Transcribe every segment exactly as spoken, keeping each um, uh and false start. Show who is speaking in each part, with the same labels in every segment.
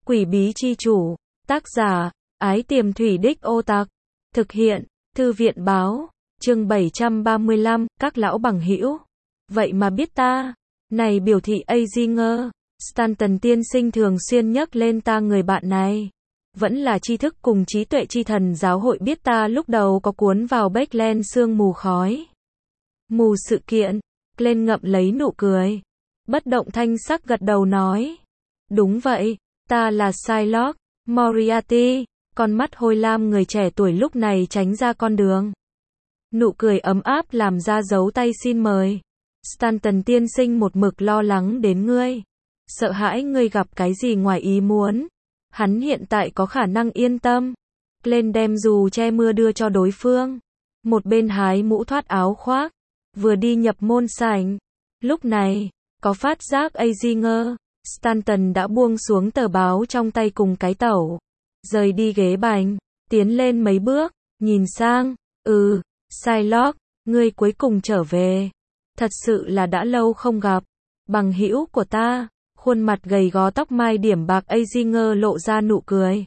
Speaker 1: Quỷ bí chi chủ, tác giả, Ái Tiềm Thủy Đích Ô Tặc, thực hiện, Thư viện báo, chương bảy trăm ba mươi lăm, các lão bằng hữu. Vậy mà biết ta, này biểu thị Azinger, Stanton tiên sinh thường xuyên nhắc lên ta người bạn này. Vẫn là tri thức cùng trí tuệ chi thần giáo hội biết ta lúc đầu có cuốn vào Backland sương mù khói. Mù sự kiện, lên ngậm lấy nụ cười. Bất động thanh sắc gật đầu nói. Đúng vậy, ta là Shylock Moriarty, con mắt hôi lam người trẻ tuổi lúc này tránh ra con đường. Nụ cười ấm áp làm ra dấu tay xin mời. Stanton tiên sinh một mực lo lắng đến ngươi. Sợ hãi ngươi gặp cái gì ngoài ý muốn. Hắn hiện tại có khả năng yên tâm. Lên đem dù che mưa đưa cho đối phương. Một bên hái mũ thoát áo khoác. Vừa đi nhập môn sảnh. Lúc này, có phát giác Azinger. Stanton đã buông xuống tờ báo trong tay cùng cái tẩu. Rời đi ghế bành. Tiến lên mấy bước. Nhìn sang. Ừ, Shylock, ngươi cuối cùng trở về. Thật sự là đã lâu không gặp. Bằng hữu của ta. Khuôn mặt gầy gò tóc mai điểm bạc Azinger lộ ra nụ cười.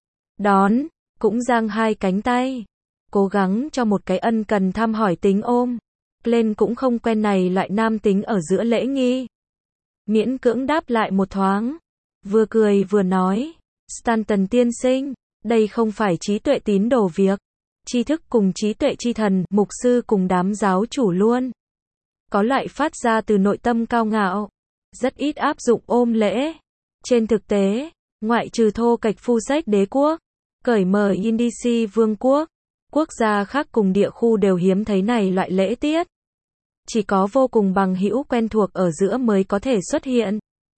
Speaker 1: Đón, cũng giang hai cánh tay. Cố gắng cho một cái ân cần thăm hỏi tính ôm. Glenn cũng không quen này loại nam tính ở giữa lễ nghi. Miễn cưỡng đáp lại một thoáng. Vừa cười vừa nói. Stanton tiên sinh, đây không phải trí tuệ tín đồ việc. Tri thức cùng trí tuệ chi thần, mục sư cùng đám giáo chủ luôn. Có loại phát ra từ nội tâm cao ngạo. Rất ít áp dụng ôm lễ. Trên thực tế, ngoại trừ thô kệch phu sách đế quốc, cởi mở Indici vương quốc, quốc gia khác cùng địa khu đều hiếm thấy này loại lễ tiết. Chỉ có vô cùng bằng hữu quen thuộc ở giữa mới có thể xuất hiện.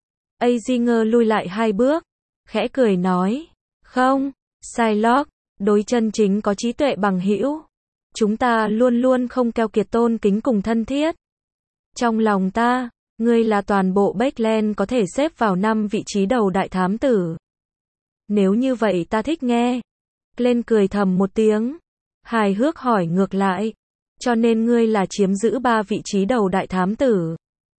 Speaker 1: Azinger lui lại hai bước, khẽ cười nói, không, Shylock, đối chân chính có trí tuệ bằng hữu. Chúng ta luôn luôn không keo kiệt tôn kính cùng thân thiết. Trong lòng ta, ngươi là toàn bộ Backland có thể xếp vào năm vị trí đầu đại thám tử. Nếu như vậy ta thích nghe. Glenn cười thầm một tiếng. Hài hước hỏi ngược lại. Cho nên ngươi là chiếm giữ ba vị trí đầu đại thám tử.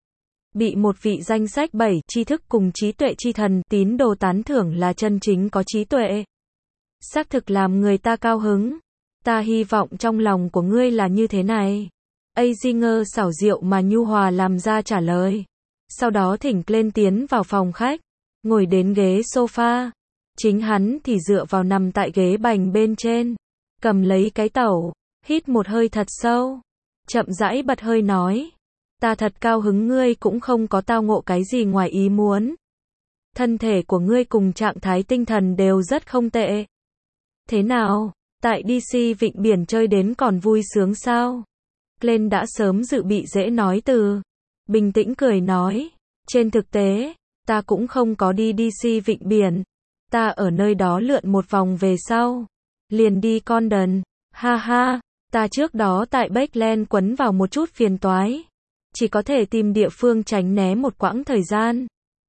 Speaker 1: Bị một vị danh sách bảy tri thức cùng trí tuệ chi thần tín đồ tán thưởng là chân chính có trí tuệ. Xác thực làm người ta cao hứng. Ta hy vọng trong lòng của ngươi là như thế này. Azinger xảo diệu mà nhu hòa làm ra trả lời. Sau đó thỉnh Glenn tiến vào phòng khách. Ngồi đến ghế sofa. Chính hắn thì dựa vào nằm tại ghế bành bên trên. Cầm lấy cái tẩu. Hít một hơi thật sâu. Chậm rãi bật hơi nói. Ta thật cao hứng ngươi cũng không có tao ngộ cái gì ngoài ý muốn. Thân thể của ngươi cùng trạng thái tinh thần đều rất không tệ. Thế nào? Tại đê xê Vịnh Biển chơi đến còn vui sướng sao? Glenn đã sớm dự bị dễ nói từ. Bình tĩnh cười nói. Trên thực tế, ta cũng không có đi đê xê Vịnh Biển. Ta ở nơi đó lượn một vòng về sau. Liền đi Condon. Ha ha, ta trước đó tại Backland quấn vào một chút phiền toái. Chỉ có thể tìm địa phương tránh né một quãng thời gian.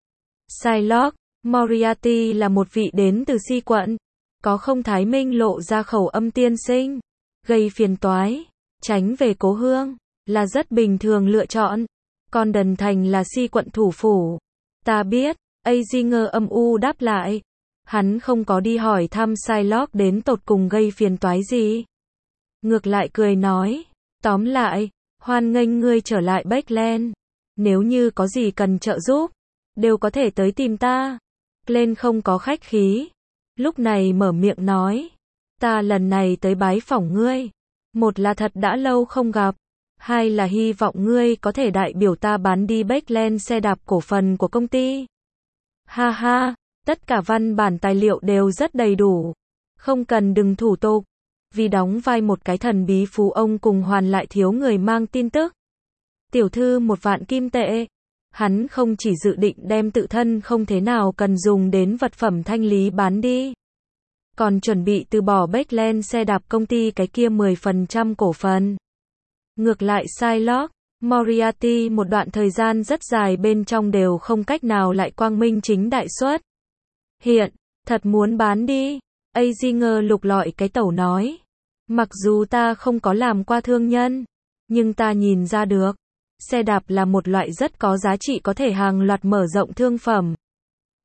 Speaker 1: Shylock Moriarty là một vị đến từ Si quận. Có không Thái Minh lộ ra khẩu âm tiên sinh. Gây phiền toái. Tránh về cố hương. Là rất bình thường lựa chọn. Condon thành là Si quận thủ phủ. Ta biết. Azinger âm u đáp lại. Hắn không có đi hỏi thăm Shylock đến tột cùng gây phiền toái gì. Ngược lại cười nói. Tóm lại, hoan nghênh ngươi trở lại Backland. Nếu như có gì cần trợ giúp, đều có thể tới tìm ta. Glenn không có khách khí. Lúc này mở miệng nói. Ta lần này tới bái phỏng ngươi. Một là thật đã lâu không gặp. Hai là hy vọng ngươi có thể đại biểu ta bán đi Backland xe đạp cổ phần của công ty. Ha ha, tất cả văn bản tài liệu đều rất đầy đủ. Không cần đừng thủ tục. Vì đóng vai một cái thần bí phú ông cùng hoàn lại thiếu người mang tin tức. Tiểu thư một vạn kim tệ. Hắn không chỉ dự định đem tự thân không thế nào cần dùng đến vật phẩm thanh lý bán đi. Còn chuẩn bị từ bỏ Backland xe đạp công ty cái kia mười phần trăm cổ phần. Ngược lại Shylock Moriarty một đoạn thời gian rất dài bên trong đều không cách nào lại quang minh chính đại xuất. Hiện, thật muốn bán đi. Azinger lục lọi cái tẩu nói. Mặc dù ta không có làm qua thương nhân, nhưng ta nhìn ra được. Xe đạp là một loại rất có giá trị có thể hàng loạt mở rộng thương phẩm.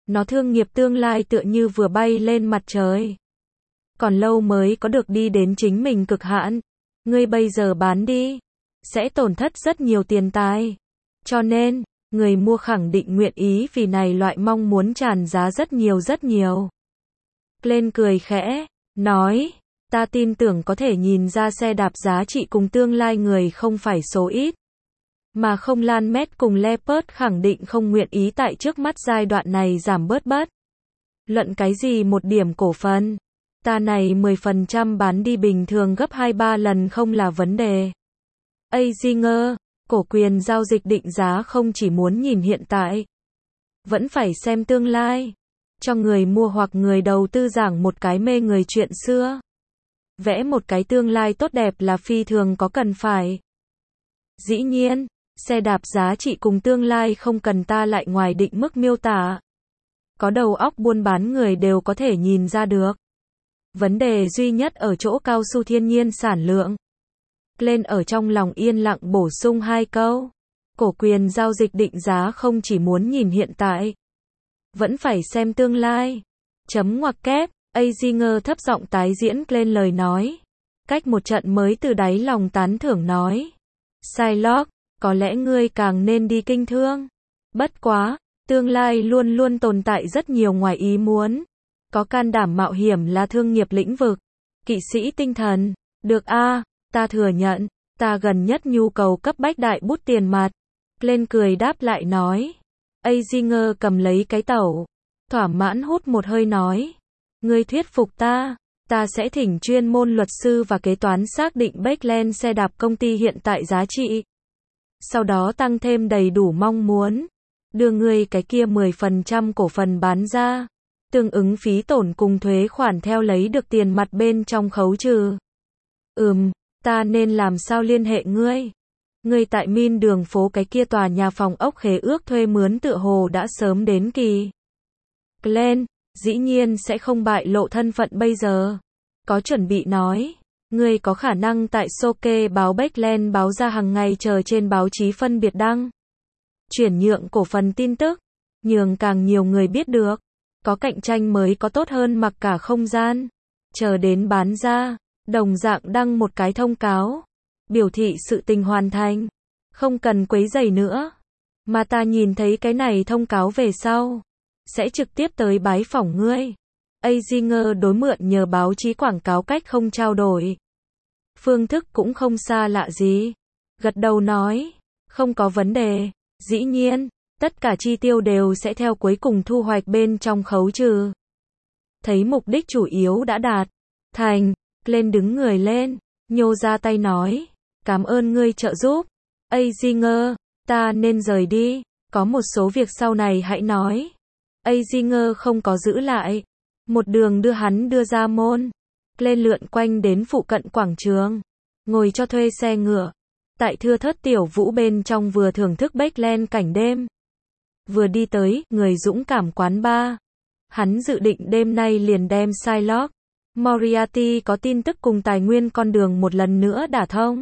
Speaker 1: Nó thương nghiệp tương lai tựa như vừa bay lên mặt trời. Còn lâu mới có được đi đến chính mình cực hạn. Ngươi bây giờ bán đi, sẽ tổn thất rất nhiều tiền tài. Cho nên, người mua khẳng định nguyện ý vì này loại mong muốn tràn giá rất nhiều rất nhiều. Glenn cười khẽ, nói, ta tin tưởng có thể nhìn ra xe đạp giá trị cùng tương lai người không phải số ít. Mà không Lan Mét cùng Leopard khẳng định không nguyện ý tại trước mắt giai đoạn này giảm bớt bất. Luận cái gì một điểm cổ phần. Ta này mười phần trăm bán đi bình thường gấp hai ba lần không là vấn đề. Azinger, cổ quyền giao dịch định giá không chỉ muốn nhìn hiện tại, vẫn phải xem tương lai. Cho người mua hoặc người đầu tư giảng một cái mê người chuyện xưa. Vẽ một cái tương lai tốt đẹp là phi thường có cần phải. Dĩ nhiên, xe đạp giá trị cùng tương lai không cần ta lại ngoài định mức miêu tả. Có đầu óc buôn bán người đều có thể nhìn ra được. Vấn đề duy nhất ở chỗ cao su thiên nhiên sản lượng. Glenn ở trong lòng yên lặng bổ sung hai câu. Cổ quyền giao dịch định giá không chỉ muốn nhìn hiện tại, vẫn phải xem tương lai. Chấm ngoặc kép, Azinger thấp giọng tái diễn Glenn lời nói. Cách một trận mới từ đáy lòng tán thưởng nói. Shylock, có lẽ ngươi càng nên đi kinh thương. Bất quá, tương lai luôn luôn tồn tại rất nhiều ngoài ý muốn. Có can đảm mạo hiểm là thương nghiệp lĩnh vực. Kỵ sĩ tinh thần, được a, à, ta thừa nhận, ta gần nhất nhu cầu cấp bách đại bút tiền mặt. Glenn cười đáp lại nói. Azinger cầm lấy cái tẩu, thỏa mãn hút một hơi nói. Ngươi thuyết phục ta, ta sẽ thỉnh chuyên môn luật sư và kế toán xác định Backland xe đạp công ty hiện tại giá trị. Sau đó tăng thêm đầy đủ mong muốn. Đưa ngươi cái kia mười phần trăm cổ phần bán ra. Tương ứng phí tổn cùng thuế khoản theo lấy được tiền mặt bên trong khấu trừ. Ừm, ta nên làm sao liên hệ ngươi? Ngươi tại Min đường phố cái kia tòa nhà phòng ốc khế ước thuê mướn tựa hồ đã sớm đến kỳ. Glenn, dĩ nhiên sẽ không bại lộ thân phận bây giờ. Có chuẩn bị nói. Ngươi có khả năng tại Soke báo Backland báo ra hàng ngày chờ trên báo chí phân biệt đăng. Chuyển nhượng cổ phần tin tức. Nhường càng nhiều người biết được. Có cạnh tranh mới có tốt hơn mặc cả không gian. Chờ đến bán ra. Đồng dạng đăng một cái thông cáo. Biểu thị sự tình hoàn thành. Không cần quấy rầy nữa. Mà ta nhìn thấy cái này thông cáo về sau. Sẽ trực tiếp tới bái phỏng ngươi. Azinger đối mượn nhờ báo chí quảng cáo cách không trao đổi. Phương thức cũng không xa lạ gì. Gật đầu nói. Không có vấn đề. Dĩ nhiên, tất cả chi tiêu đều sẽ theo cuối cùng thu hoạch bên trong khấu trừ. Thấy mục đích chủ yếu đã đạt. Thành. Glenn đứng người lên. Nhô ra tay nói. Cảm ơn ngươi trợ giúp. Azinger, ta nên rời đi. Có một số việc sau này hãy nói. Azinger không có giữ lại. Một đường đưa hắn đưa ra môn. Glenn lượn quanh đến phụ cận quảng trường. Ngồi cho thuê xe ngựa. Tại thưa thớt tiểu vũ bên trong vừa thưởng thức Backland cảnh đêm. Vừa đi tới, người dũng cảm quán bar. Hắn dự định đêm nay liền đem Shylock, Moriarty có tin tức cùng tài nguyên con đường một lần nữa đả thông.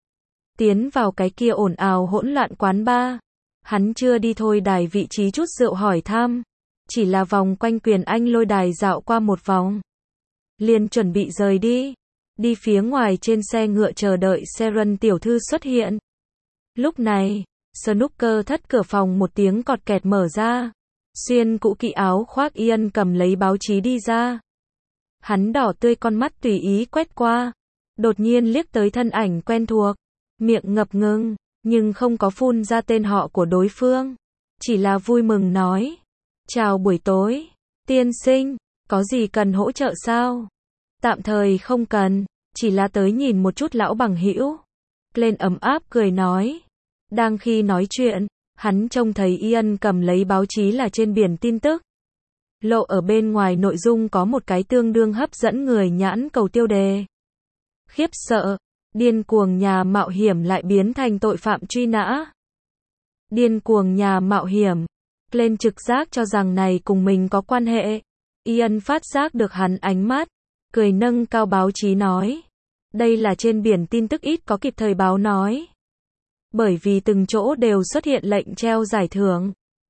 Speaker 1: Tiến vào cái kia ồn ào hỗn loạn quán bar. Hắn chưa đi thôi đài vị trí chút rượu hỏi thăm. Chỉ là vòng quanh quyền anh lôi đài dạo qua một vòng. Liền chuẩn bị rời đi. Đi phía ngoài trên xe ngựa chờ đợi Sharon tiểu thư xuất hiện. Lúc này, snooker thất cửa phòng một tiếng cọt kẹt mở ra. Xuyên cũ kỹ áo khoác Ian cầm lấy báo chí đi ra. Hắn đỏ tươi con mắt tùy ý quét qua. Đột nhiên liếc tới thân ảnh quen thuộc. Miệng ngập ngừng, nhưng không có phun ra tên họ của đối phương. Chỉ là vui mừng nói. Chào buổi tối, tiên sinh, có gì cần hỗ trợ sao? Tạm thời không cần, chỉ là tới nhìn một chút lão bằng hữu. Glenn ấm áp cười nói. Đang khi nói chuyện, hắn trông thấy Ian cầm lấy báo chí là trên biển tin tức. Lộ ở bên ngoài nội dung có một cái tương đương hấp dẫn người nhãn cầu tiêu đề. Khiếp sợ, điên cuồng nhà mạo hiểm lại biến thành tội phạm truy nã. Điên cuồng nhà mạo hiểm. Glenn trực giác cho rằng này cùng mình có quan hệ. Ian phát giác được hắn ánh mắt. Cười nâng cao báo chí nói. Đây là trên biển tin tức ít có kịp thời báo nói. Bởi vì từng chỗ đều xuất hiện lệnh treo giải thưởng.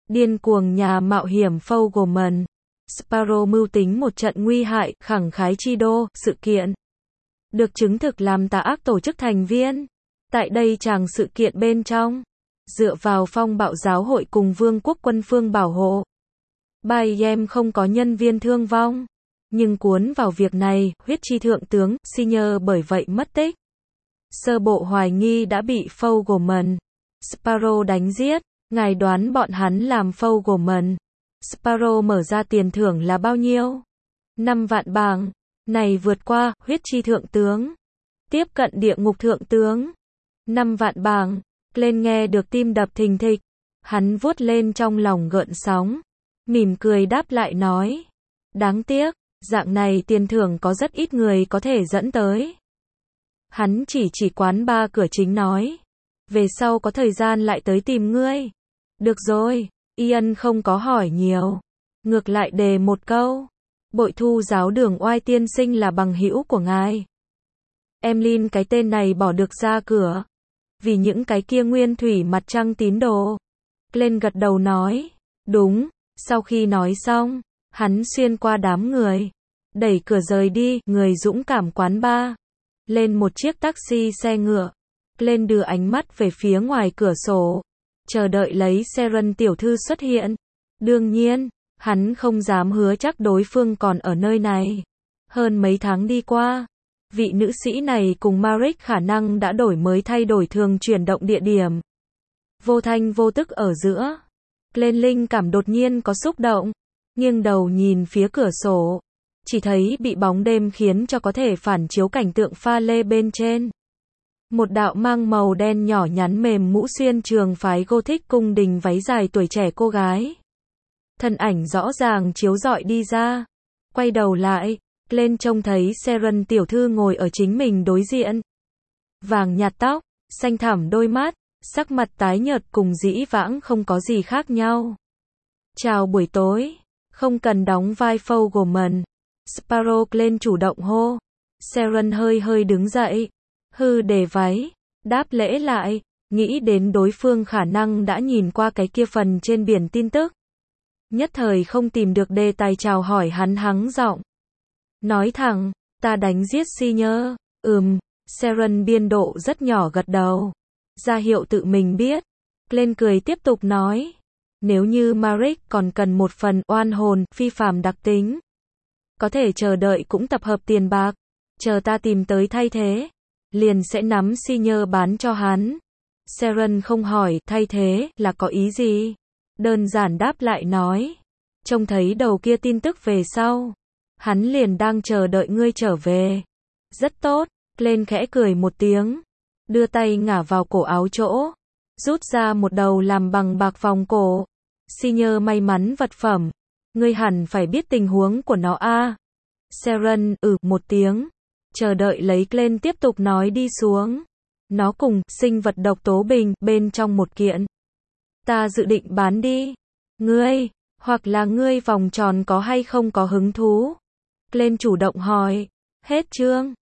Speaker 1: Điên cuồng nhà mạo hiểm Fogelman. Sparrow mưu tính một trận nguy hại, khẳng khái chi đô, sự kiện được chứng thực làm tà ác tổ chức thành viên. Tại đây chàng sự kiện bên trong, dựa vào phong bạo giáo hội cùng vương quốc quân phương bảo hộ. Bayem không có nhân viên thương vong, nhưng cuốn vào việc này, huyết chi thượng tướng, Senior bởi vậy mất tích. Sơ bộ hoài nghi đã bị Fogelman, Sparrow đánh giết. Ngài đoán bọn hắn làm Fogelman, Sparrow mở ra tiền thưởng là bao nhiêu? năm vạn bảng. Này vượt qua, huyết chi thượng tướng. Tiếp cận địa ngục thượng tướng. năm vạn bảng. Lên nghe được tim đập thình thịch. Hắn vuốt lên trong lòng gợn sóng. Mỉm cười đáp lại nói. Đáng tiếc, dạng này tiền thưởng có rất ít người có thể dẫn tới. Hắn chỉ chỉ quán ba cửa chính nói. Về sau có thời gian lại tới tìm ngươi. Được rồi, Ian không có hỏi nhiều. Ngược lại đề một câu. Bội thu giáo đường oai tiên sinh là bằng hữu của ngài. Emlyn cái tên này bỏ được ra cửa. Vì những cái kia nguyên thủy mặt trăng tín đồ. Glenn gật đầu nói. Đúng, sau khi nói xong, hắn xuyên qua đám người. Đẩy cửa rời đi, người dũng cảm quán ba. Lên một chiếc taxi xe ngựa. Glenn đưa ánh mắt về phía ngoài cửa sổ. Chờ đợi lấy Sharon tiểu thư xuất hiện. Đương nhiên, hắn không dám hứa chắc đối phương còn ở nơi này. Hơn mấy tháng đi qua, vị nữ sĩ này cùng Marek khả năng đã đổi mới thay đổi thường chuyển động địa điểm. Vô thanh vô tức ở giữa. Glenn linh cảm đột nhiên có xúc động. Nghiêng đầu nhìn phía cửa sổ. Chỉ thấy bị bóng đêm khiến cho có thể phản chiếu cảnh tượng pha lê bên trên. Một đạo mang màu đen nhỏ nhắn mềm mũ xuyên trường phái Gothic cung đình váy dài tuổi trẻ cô gái. Thân ảnh rõ ràng chiếu rọi đi ra. Quay đầu lại, lên trông thấy Sharon tiểu thư ngồi ở chính mình đối diện. Vàng nhạt tóc, xanh thẳm đôi mắt, sắc mặt tái nhợt cùng dĩ vãng không có gì khác nhau. Chào buổi tối, không cần đóng vai Fogelman. Sparrow lên chủ động hô. Sharon hơi hơi đứng dậy. Hư để váy, đáp lễ lại, nghĩ đến đối phương khả năng đã nhìn qua cái kia phần trên biển tin tức. Nhất thời không tìm được đề tài chào hỏi hắn hắng giọng. Nói thẳng, ta đánh giết Senior, ừm, Sharon biên độ rất nhỏ gật đầu. Ra hiệu tự mình biết. Lên cười tiếp tục nói. Nếu như Marek còn cần một phần oan hồn, phi phàm đặc tính. Có thể chờ đợi cũng tập hợp tiền bạc. Chờ ta tìm tới thay thế. Liền sẽ nắm Senior bán cho hắn. Sharon không hỏi, thay thế, là có ý gì? Đơn giản đáp lại nói. Trông thấy đầu kia tin tức về sau. Hắn liền đang chờ đợi ngươi trở về. Rất tốt, lên khẽ cười một tiếng. Đưa tay ngả vào cổ áo chỗ. Rút ra một đầu làm bằng bạc vòng cổ. Senior may mắn vật phẩm. Ngươi hẳn phải biết tình huống của nó a. À. Sharon, ừ, một tiếng. Chờ đợi lấy lên tiếp tục nói đi xuống. Nó cùng sinh vật độc tố bình bên trong một kiện. Ta dự định bán đi. Ngươi, hoặc là ngươi vòng tròn có hay không có hứng thú? Lên chủ động hỏi. Hết chương.